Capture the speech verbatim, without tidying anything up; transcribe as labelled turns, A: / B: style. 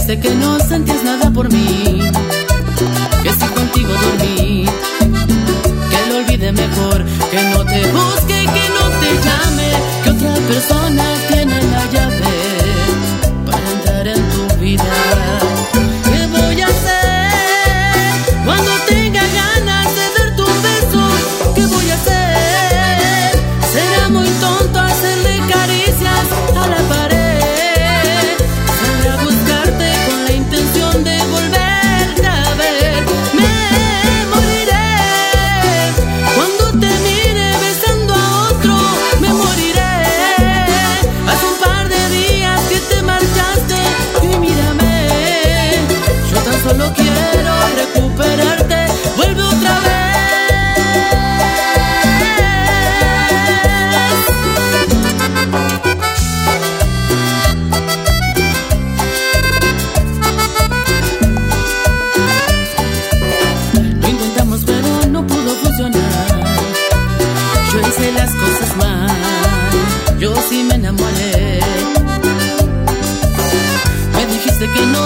A: dijiste que no sentías nada por mí, que si contigo dormí, que lo olvide mejor, que no te busque, que no te llame, que otra persona tiene la llave para entrar en tu vida. ¿Qué voy a hacer cuando tenga ganas de darte un beso? ¿Qué voy a hacer? Será muy tonto hacerle caricias a la pared, saldré a buscarte con la intención de volverte a ver. Me moriré cuando te mire besando a otro, me moriré. Hace un par de días que te marchaste y mírame, yo tan solo quiero recuperarte. Vuelve otra vez. Lo intentamos pero no pudo funcionar. Yo hice las cosas mal, yo sí me enamoré. Me dijiste que no